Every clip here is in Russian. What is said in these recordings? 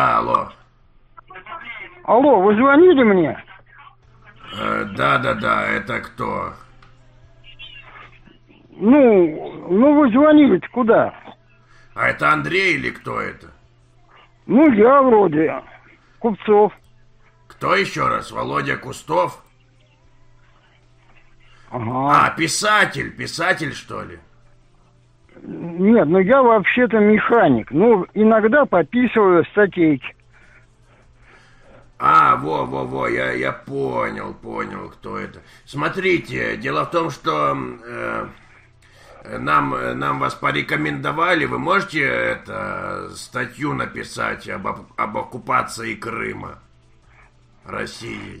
Да, алло. Алло, вы звонили мне? Да, это кто? Ну вы звонили-то куда? А это Андрей или кто это? Ну, я вроде. Купцов. Кто еще раз? Володя Кустов? Ага. А, писатель, что ли? Нет, ну я вообще-то механик. Ну, иногда подписываю статейки. А, во, я понял, кто это. Смотрите, дело в том, что нам вас порекомендовали. Вы можете статью написать об оккупации Крыма Россией?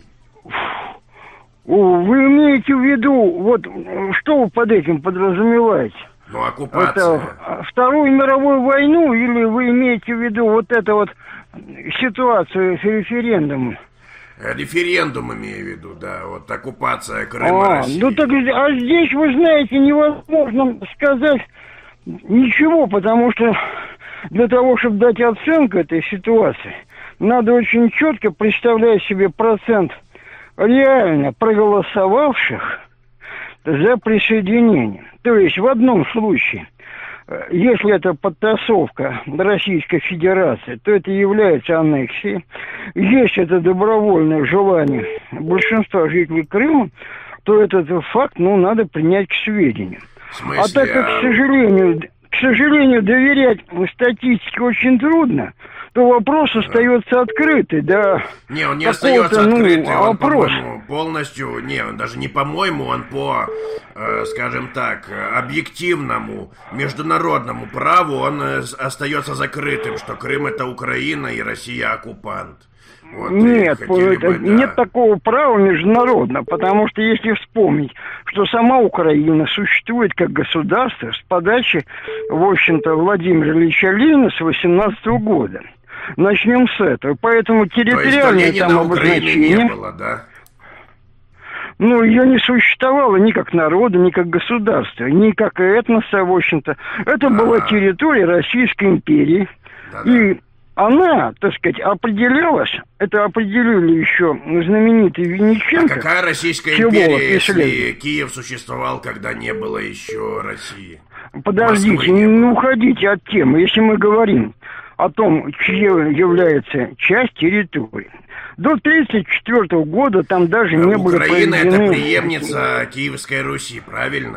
Вы имеете в виду, вот, что вы под этим подразумеваете? Ну, оккупация. Это Вторую мировую войну, или вы имеете в виду вот эту вот ситуацию с референдумом? Референдум имею в виду, да, вот оккупация Крыма России. Ну так, здесь, вы знаете, невозможно сказать ничего, потому что для того, чтобы дать оценку этой ситуации, надо очень четко представлять себе процент реально проголосовавших за присоединение. То есть в одном случае, если это подтасовка Российской Федерации, то это является аннексией. Если это добровольное желание большинства жителей Крыма, то этот факт, надо принять к сведению. В смысле? А так как, к сожалению, доверять статистике очень трудно, то вопрос остается открытый, да. Не, он не остается открытый, он, по-моему, полностью, он даже не по-моему, он по, скажем так, объективному международному праву, он остается закрытым, что Крым это Украина и Россия оккупант. Вот, нет, нет такого права международного, потому что если вспомнить, что сама Украина существует как государство с подачи, в общем-то, Владимира Ильича Ленина с 18 года. Начнем с этого. Поэтому территориальное там обозначение... не было, да? Ее не существовало ни как народа, ни как государства, ни как этноса, в общем-то. Это была территория Российской империи. Да-да. И она, так сказать, определялась, это определили еще знаменитый Винниченко. А какая Российская империя, если Киев существовал, когда не было еще России? Подождите, не уходите от темы. Если мы говорим о том, чье является часть территории. До 1934 года там даже не было проведены... Украина это преемница Киевской Руси, правильно?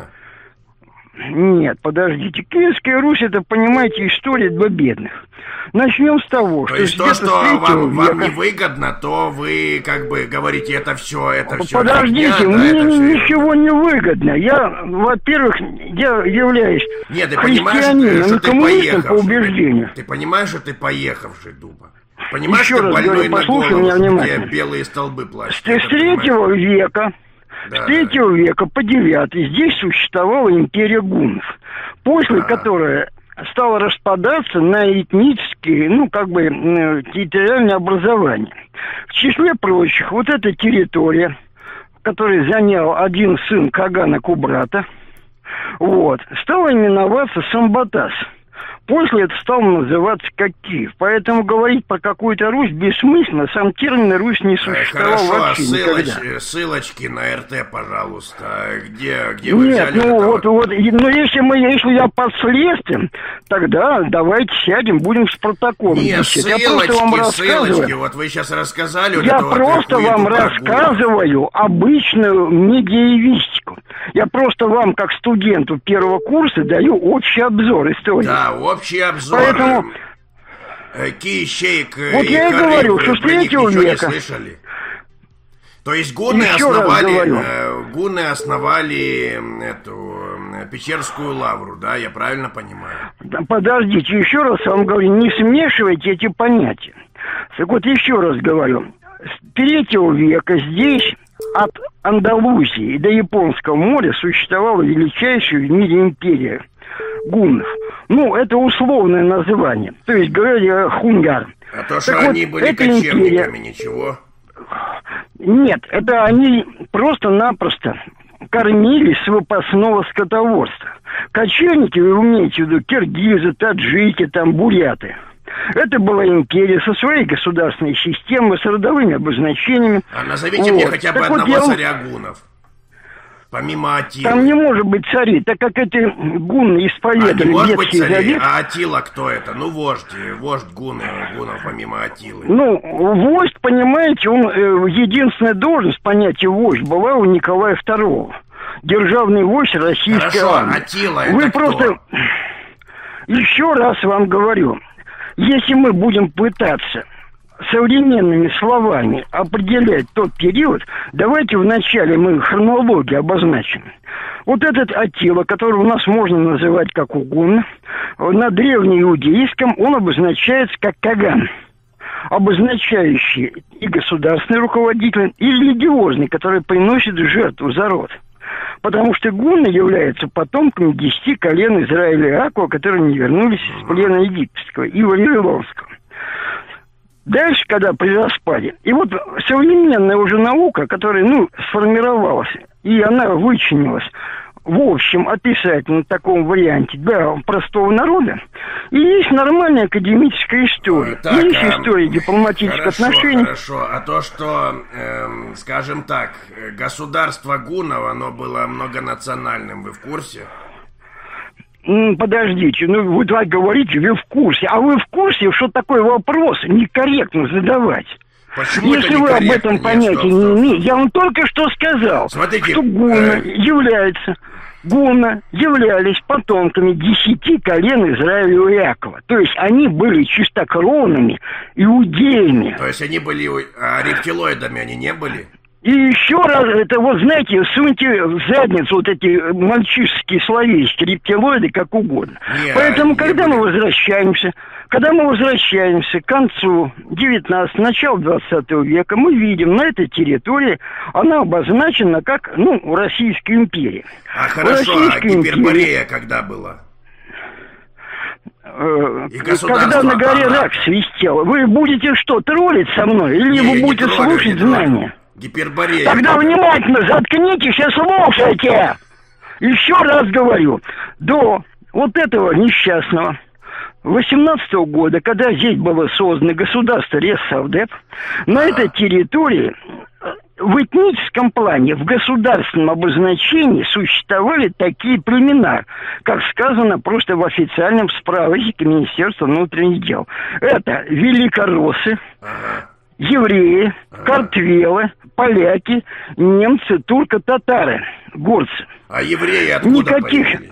Нет, подождите. Киевская Русь, это, понимаете, история для бедных. Начнем с того, то есть то, что вам невыгодно, то вы как бы говорите, это все. Подождите, мне ничего не выгодно. Я, во-первых, я являюсь христианином и коммунистом по убеждению. Ты понимаешь, что ты поехавший, Дуба? Понимаешь, что больной на голову, где белые столбы плачут? С 3 века... С 3 века по 9 здесь существовала империя гуннов, после которой стала распадаться на этнические, территориальные образования. В числе прочих, вот эта территория, которую занял один сын Кагана Кубрата, стала именоваться Самбатас. После это стало называться как Киев. Поэтому говорить про какую-то Русь бессмысленно. Сам термин Русь не существовал вообще никогда. Ссылочки на РТ, пожалуйста. Где вы взяли если я под следствием, тогда давайте сядем, будем с протоколом. Нет, ссылочки. Вот вы сейчас рассказали. Я просто вам рассказываю обычную медиевистику. Я просто вам, как студенту первого курса, даю общий обзор истории. Да, общий обзор. Поэтому... Киещейк вот и я и говорю, что с 3 века. Не слышали? То есть гунны основали эту Печерскую лавру, да, я правильно понимаю? Подождите, еще раз вам говорю, не смешивайте эти понятия. Так вот, еще раз говорю, с 3 века здесь от Андалусии до Японского моря существовала величайшая в мире империя гуннов. Это условное название. То есть, говоря, хунгар. А то, что они были кочевниками, ничего? Нет, это они просто-напросто кормились с выпасного скотоводства. Кочевники, вы имеете в виду, киргизы, таджики, буряты. Это была империя со своей государственной системой, с родовыми обозначениями. А назовите мне хотя бы одного царя гуннов. Помимо Аттилы. Там не может быть царей, так как эти гунны исповедовали Ветхий Завет. А Аттила кто это? Ну, вождь гуннов помимо Аттилы. Ну, вождь, понимаете, он единственная должность, понятие вождь, была у Николая II. Державный вождь российской армии. Аттила это Вы кто? просто... Еще раз вам говорю, если мы будем пытаться современными словами определять тот период, давайте вначале мы хронологию обозначим. Вот этот Аттила, который у нас можно называть как угодно, на древнеиудейском он обозначается как Каган, обозначающий и государственный руководитель, и религиозный, который приносит жертву за род. Потому что гунны являются потомками 10 колен Израиля и Иакова, которые не вернулись из плена египетского и вавилонского. Дальше, когда при распаде, и вот современная уже наука, которая, сформировалась, и она вычинилась в общем описательном таком варианте для простого народа, и есть нормальная академическая история, так, и есть история дипломатических отношений. Хорошо, а то, что, скажем так, государство гуннов, оно было многонациональным, вы в курсе? Подождите, вы так говорите, вы в курсе. А вы в курсе, что такой вопрос некорректно задавать? Почему если вы об этом понятия не имеете, я вам только что сказал, смотрите, что гунны являлись потомками 10 колен Израиля и Иакова. То есть они были чистокровными иудеями. То есть они были, а рептилоидами они не были? И еще раз, это вот, знаете, суньте в задницу вот эти мальчишеские словечки, рептилоиды, как угодно. Поэтому, когда мы возвращаемся к концу 19-го, началу 20 века, мы видим, на этой территории она обозначена как, Российская империя. А хорошо, а Гиперборея когда была? Когда на горе рак свистел. Вы будете что, троллить со мной? Или вы будете слушать знания? Гиперборея. Тогда внимательно заткнитесь и слушайте. Еще раз говорю, до вот этого несчастного 18-го года, когда здесь было создано государство Рессавдеп, на этой территории в этническом плане, в государственном обозначении существовали такие племена, как сказано просто в официальном справочнике Министерства внутренних дел. Это великороссы, евреи, картвелы, поляки, немцы, турко-татары, горцы. А евреи откуда появились?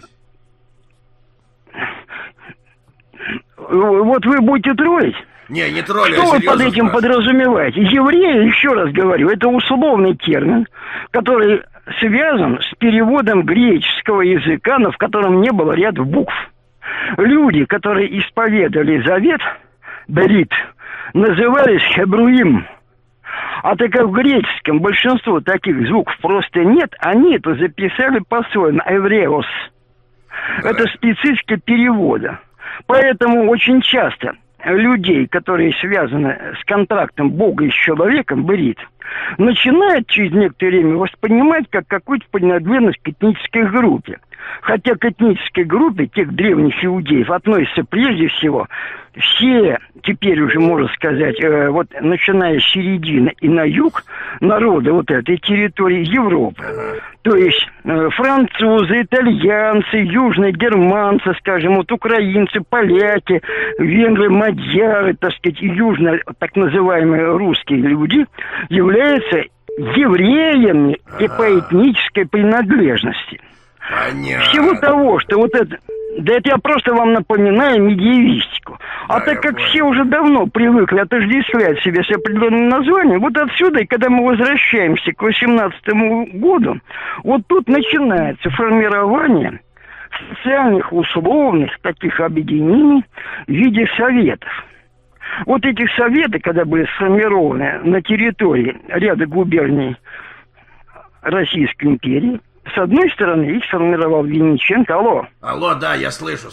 Вот вы будете троллить? Не троллю, что вы под этим подразумеваете? Евреи, еще раз говорю, это условный термин, который связан с переводом греческого языка, но в котором не было ряда букв. Люди, которые исповедовали завет, Берит, назывались хебруим. А так как в греческом большинство таких звуков просто нет, они это записали по-своему, эвреос. Да. Это специфика перевода. Поэтому очень часто людей, которые связаны с контрактом Бога и с человеком, Берит, начинают через некоторое время воспринимать как какую-то принадлежность к этнической группе. Хотя к этнической группе тех древних иудеев относятся прежде всего все, теперь уже можно сказать, вот начиная с середины и на юг, народы вот этой территории Европы. То есть французы, итальянцы, южные германцы, скажем, вот украинцы, поляки, венгры, мадьяры, так сказать, и южно так называемые русские люди являются евреями и по этнической принадлежности. Понятно. Всего того, что вот это... Да это я просто вам напоминаю медиевистику. А так как все уже давно привыкли отождествлять себя с определенным названием, вот отсюда, и когда мы возвращаемся к 18-му году, вот тут начинается формирование социальных условных таких объединений в виде советов. Вот эти советы, когда были сформированы на территории ряда губерний Российской империи, с одной стороны, их сформировал Винниченко. Алло, да, я слышу.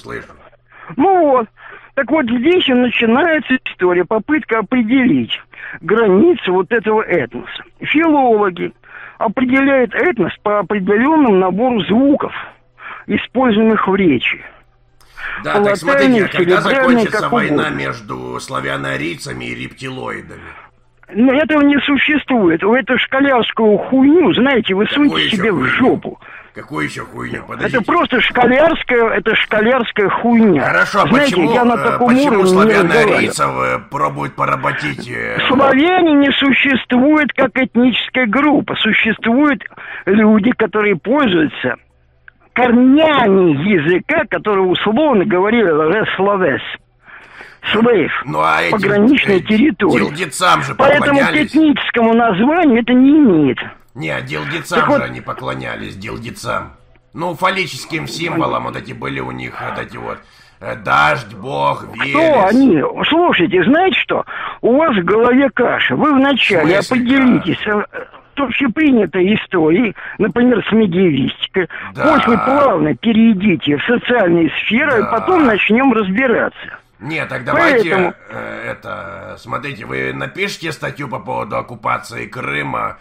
Ну вот. Так вот здесь и начинается история, попытка определить границы вот этого этноса. Филологи определяют этнос по определенному набору звуков, используемых в речи. Да, так смотрите, а когда закончится война между славяно-арийцами и рептилоидами? Но этого не существует. Эту школярскую хуйню, знаете, вы суньте себе в жопу. Какую еще хуйню? Подождите. Это просто школярская хуйня. Хорошо, знаете, почему славяно-арийцев пробуют поработить? Славяне не существуют как этническая группа. Существуют люди, которые пользуются корнями языка, которые условно говорили «ресловес». Слейв, пограничной территории. Поэтому к этническому названию это не имеет. Не, дилдицам же они поклонялись, дилдицам. Ну, фаллическим символам вот эти были у них, вот эти вот дождь, бог, верес. Кто они? Слушайте, знаете что? У вас в голове каша. Вы вначале определитесь с общепринятой историей, например, с медиевистикой. Да. После плавно перейдите в социальные сферы, и потом начнем разбираться. Нет, так давайте, смотрите, вы напишите статью по поводу оккупации Крыма.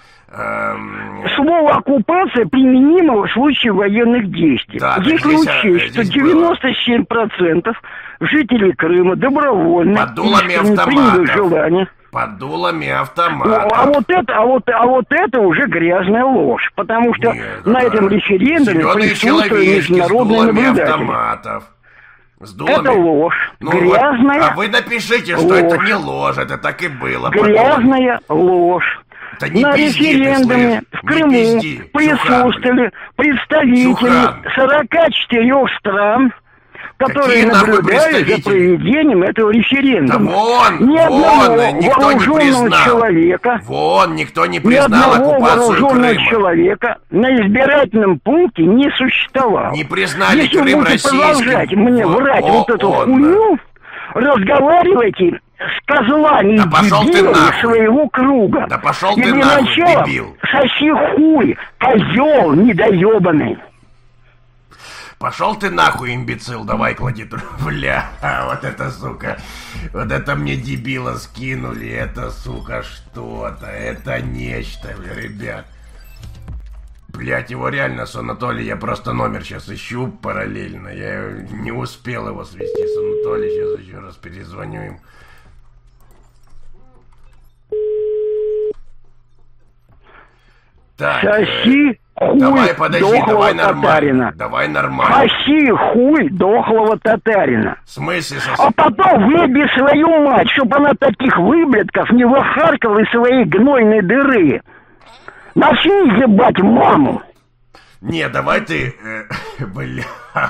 Слово «оккупация» применимо в случае военных действий. Да, если учесть, что 97% жителей Крыма добровольно приняли желание. Под дулами автоматов. А вот это уже грязная ложь, потому что на этом референдуме присутствуют международные наблюдатели. Это ложь. Грязная А вы напишите, что это не ложь, это так и было. Грязная ложь. На референдуме в Крыму присутствовали представители 44 стран, которые наблюдали за проведением этого референдума. Ни одного вооруженного человека, никто не признал оккупацию Крыма. Человека на избирательном пункте не существовало. Не признали Если Крым вы будете продолжать мне врать вот эту хуйню, разговаривайте с козлами и дебилами своего круга. Да пошел ты нахуй, дебил. Соси хуй, козел недоебанный. Пошел ты нахуй, имбецил, давай клади бля, вот это, сука, вот это мне дебила скинули, это, сука, что-то, это нечто, ребят. Блять, его реально с Анатолием, я просто номер сейчас ищу параллельно, я не успел его свести с Анатолием, сейчас еще раз перезвоню им. Так, соси хуй давай, подожди, дохлого татарина. Давай нормально. Соси хуй дохлого татарина. В смысле соси? А потом выеби свою мать, чтобы она таких выблядков не выхаркала из своей гнойной дыры. Начни ебать маму. Не, давай ты... бля...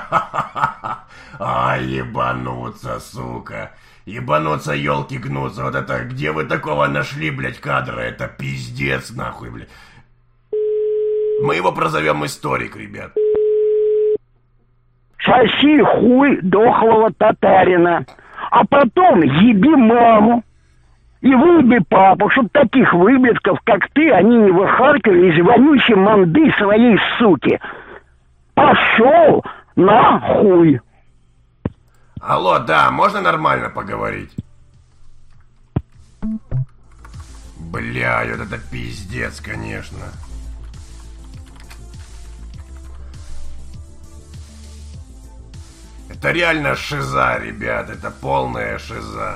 ебануться, сука. Ебануться, елки гнутся. Вот это, где вы такого нашли, блядь, кадра? Это пиздец, нахуй, блядь. Мы его прозовем историк, ребят. Соси хуй дохлого татарина. А потом еби маму. И выеби папу, чтоб таких выблядков, как ты, они не выхаркали из вонючей манды своей суки. Пошел нахуй. Алло, да, можно нормально поговорить? Бля, вот это пиздец, конечно. Это реально шиза, ребят, это полная шиза.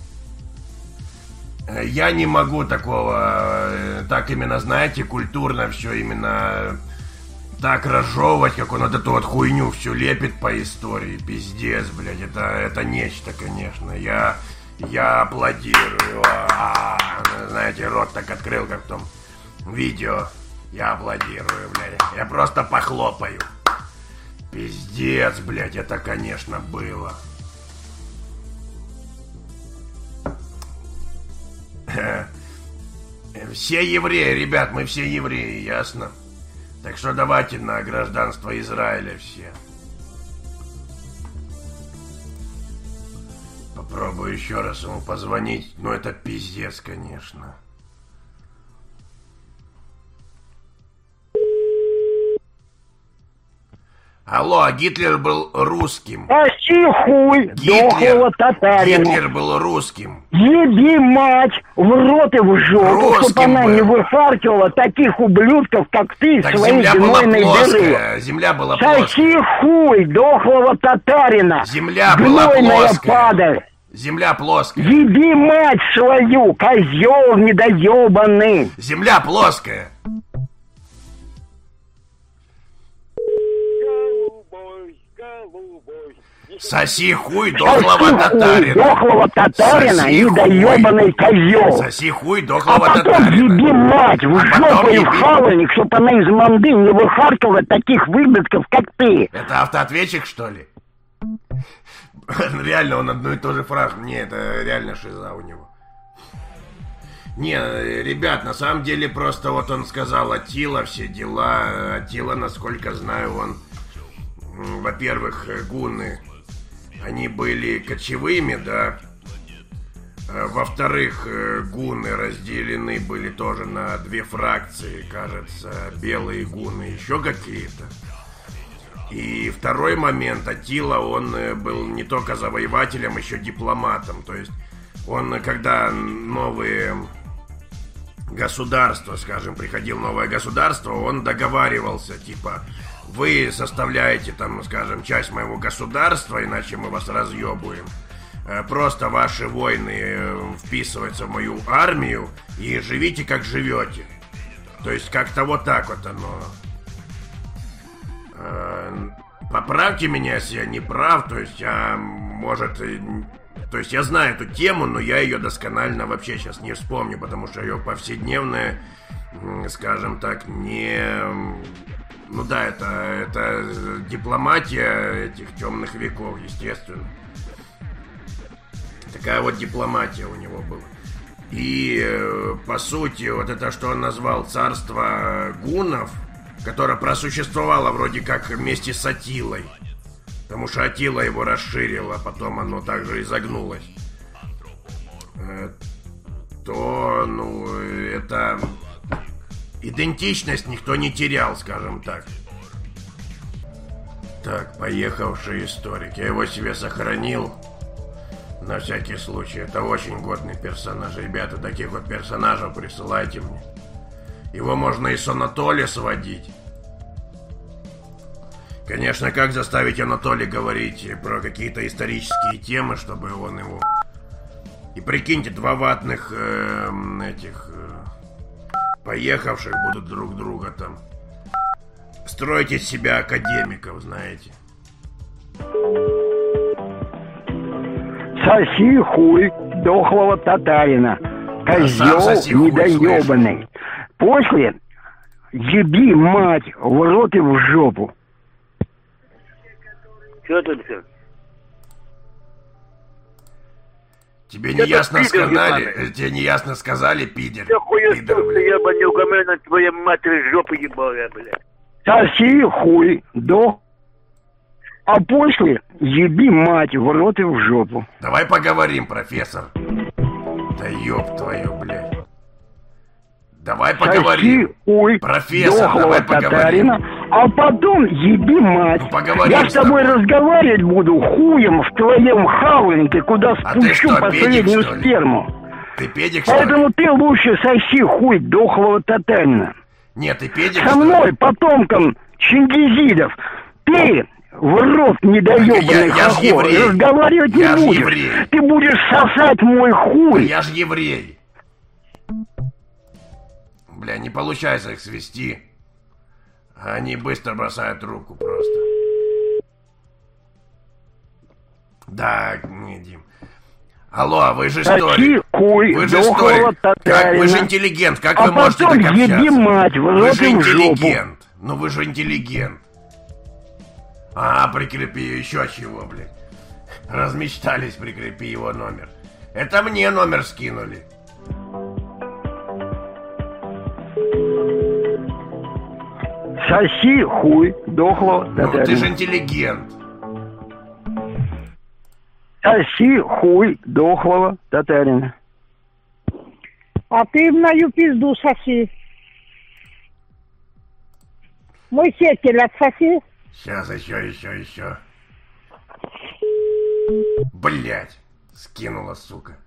Я не могу такого, так именно, знаете, культурно все именно так разжевывать, как он вот эту вот хуйню всю лепит по истории. Пиздец, блядь, это нечто, конечно. Я аплодирую. Знаете, рот так открыл, как в том видео. Я аплодирую, блядь. Я просто похлопаю. Пиздец, блядь, это, конечно, было. Все евреи, ребят, мы все евреи, ясно? Так что давайте на гражданство Израиля все. Попробую еще раз ему позвонить. Ну это пиздец, конечно. Алло, а Гитлер был русским. Соси хуй дохлого татарина. Гитлер был русским. Еби мать в рот и в жопу, чтоб она не выфаркивала таких ублюдков, как ты, так своей земля была гнойной плоская. дыры. Земля была плоская. Соси хуй дохлого татарина. Земля была плоская. Падаль. Земля плоская. Еби мать свою, козел недоебанный. Земля плоская. Соси хуй дохлого татарина. Дохлого татарина, недоебанный козел. Соси хуй дохлого татарина. татарина. Еби мать в жопу и в хавальник, чтоб она из манды не выхаркивала таких выбитков, как ты. Это автоответчик, что ли? Реально, он одну и ту же фразу. Не, это реально шиза у него. Не, ребят, на самом деле просто вот он сказал Аттила, все дела. Аттила, насколько знаю, он, во-первых, гунны, они были кочевыми, да. Во-вторых, гунны разделены были тоже на две фракции, кажется, белые гунны, еще какие-то. И второй момент, Аттила, он был не только завоевателем, еще дипломатом. То есть он, когда новые государства, скажем, приходил новое государство, он договаривался, типа, вы составляете, там, скажем, часть моего государства, иначе мы вас разъебуем. Просто ваши войны вписываются в мою армию и живите, как живете. То есть как-то вот так вот оно. Поправьте меня, если я не прав, то есть я, может, то есть я знаю эту тему, но я ее досконально вообще сейчас не вспомню, потому что ее повседневная, скажем так, не... Ну да, это дипломатия этих темных веков, естественно. Такая вот дипломатия у него была. И, по сути, вот это, что он назвал царство гуннов, которое просуществовало вроде как вместе с Аттилой, потому что Аттила его расширила, потом оно также изогнулось, то, ну, это идентичность никто не терял, скажем так. Так, поехавший историк. Я его себе сохранил на всякий случай. Это очень годный персонаж. Ребята, таких вот персонажей присылайте мне. Его можно и с Анатолия сводить. Конечно, как заставить Анатолия говорить про какие-то исторические темы, чтобы он его... И прикиньте, два ватных поехавших будут друг друга там строить из себя академиков, знаете. Соси хуй дохлого татарина, козел недоебанный. После еби мать в рот и в жопу. Что тут все? Тебе не ясно сказали, тебе не ясно сказали, пидор. Что хуёстый, ебаный угомена, твоя матери жопу ебала, блядь. Соси хуй до... А после еби мать в рот и в жопу. Давай поговорим, профессор. Да ёб твою, блядь. Давай поговорим. Соси хуй профессор, давай поговорим. Татарина, а потом еби мать. Ну, поговорим. Я с тобой разговаривать буду хуем в твоем хавальнике, куда спущу последнюю сперму. Ты педик, что ли? Поэтому ты лучше соси хуй дохлого татарина. Нет, ты педик, со мной, потомком чингизидов, ты в рот недоебанный хохол, разговаривать не будешь. Еврей. Ты будешь сосать мой хуй. Я ж еврей. Бля, не получается их свести. Они быстро бросают руку просто. Да, не, Дим. Алло, вы же историк. Вы же историк. Как вы же интеллигент. Как вы можете так общаться? Мать, вы же интеллигент. Ну вы же интеллигент. А, прикрепи еще чего, блядь. Размечтались, прикрепи его номер. Это мне номер скинули. Соси хуй дохлого татарина. Ну ты же интеллигент. Соси хуй дохлого татарина. А ты мою пизду соси. Мой сетель отсоси. Сейчас еще. Блять, скинула, сука.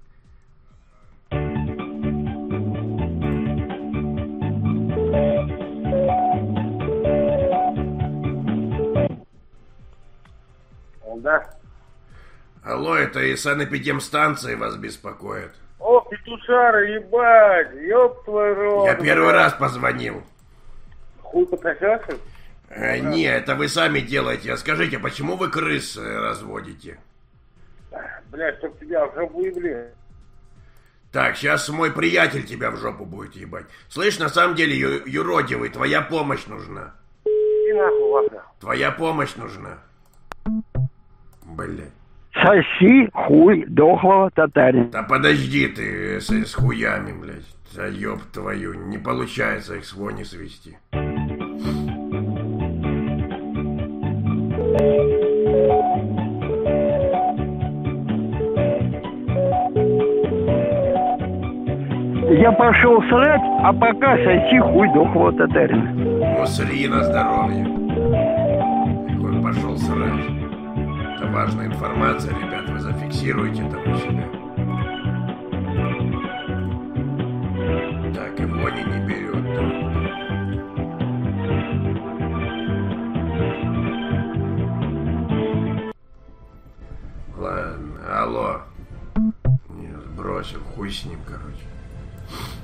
Да. Алло, это из санэпидемстанции вас беспокоит. О, петушара, ебать, ёб твой рот. Я первый раз позвонил. Хуй пососёшься? Не, это вы сами делаете. А скажите, почему вы крыс разводите? Блядь, чтоб тебя в жопу ебли. Так, сейчас мой приятель тебя в жопу будет ебать. Слышь, на самом деле, юродивый, твоя помощь нужна. И нахуй вас. Твоя помощь нужна. Блядь. Соси хуй дохлого татарина. Да подожди ты с хуями, блядь. Да ёб твою, не получается их с вони свести. Я пошел срать, а пока соси хуй дохлого татарина. Ну, сри на здоровье. Так он пошел срать. Это важная информация, ребят, вы зафиксируете там у себя. Так, и вони не берет. Ладно, алло. Не, сбросил, хуй с ним, короче.